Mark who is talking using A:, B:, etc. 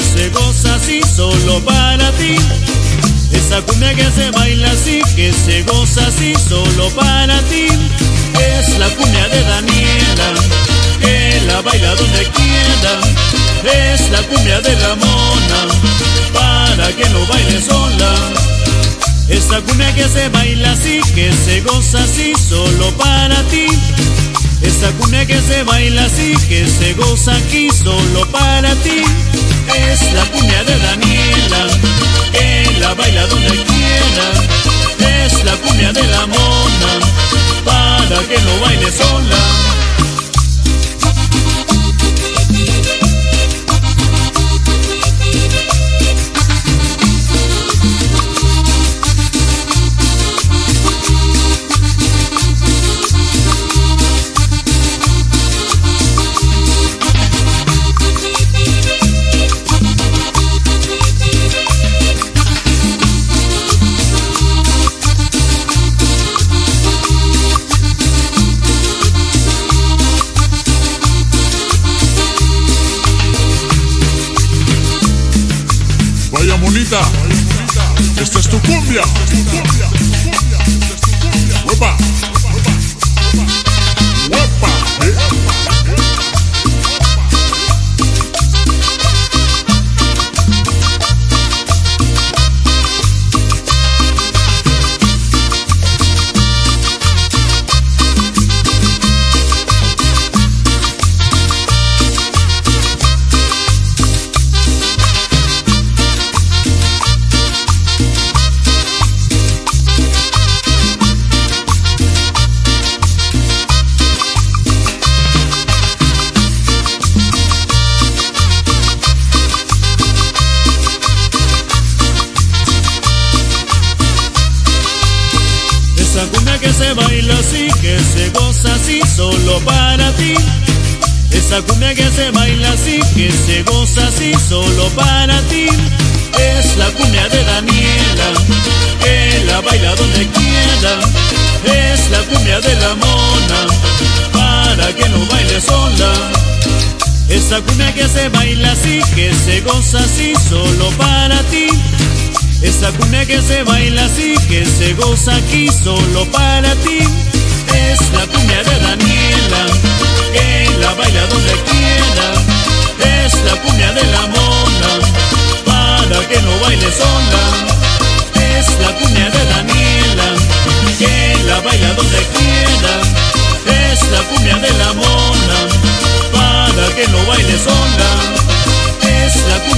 A: se goza así solo para ti. Esa cumbia que se baila así, que se goza así solo para ti. Es la cumbia de Daniela, que la baila donde quiera. Es la cumbia de la mona, para que no baile sola. Esa cumbia que se baila así, que se goza así solo para ti. Esa cumbia que se baila así, que se goza aquí solo para ti. Es la cumbia de Daniela, que la baila donde quiera. Es la cumbia de la mona, para que no baile sola.
B: Vaya monita, esta es tu cumbia. ¡Huepa! ¡Huepa!
A: Esa cumbia que se baila así, que se goza así solo para ti. Esa cumbia que se baila así, que se goza así solo para ti. Es la cumbia de Daniela, que la baila donde quiera. Es la cumbia de la mona, para que no baile sola. Esa cumbia que se baila así, que se goza así solo para ti. Esa cumbia que se baila así, que se goza aquí solo para ti. Es la cumbia de Daniela, que la baila donde quiera. Es la cumbia de la mona, para que no baile sola. Es la cumbia de Daniela, que la baila donde quiera. Es la cumbia de la mona, para que no baile sola. Es la cumbia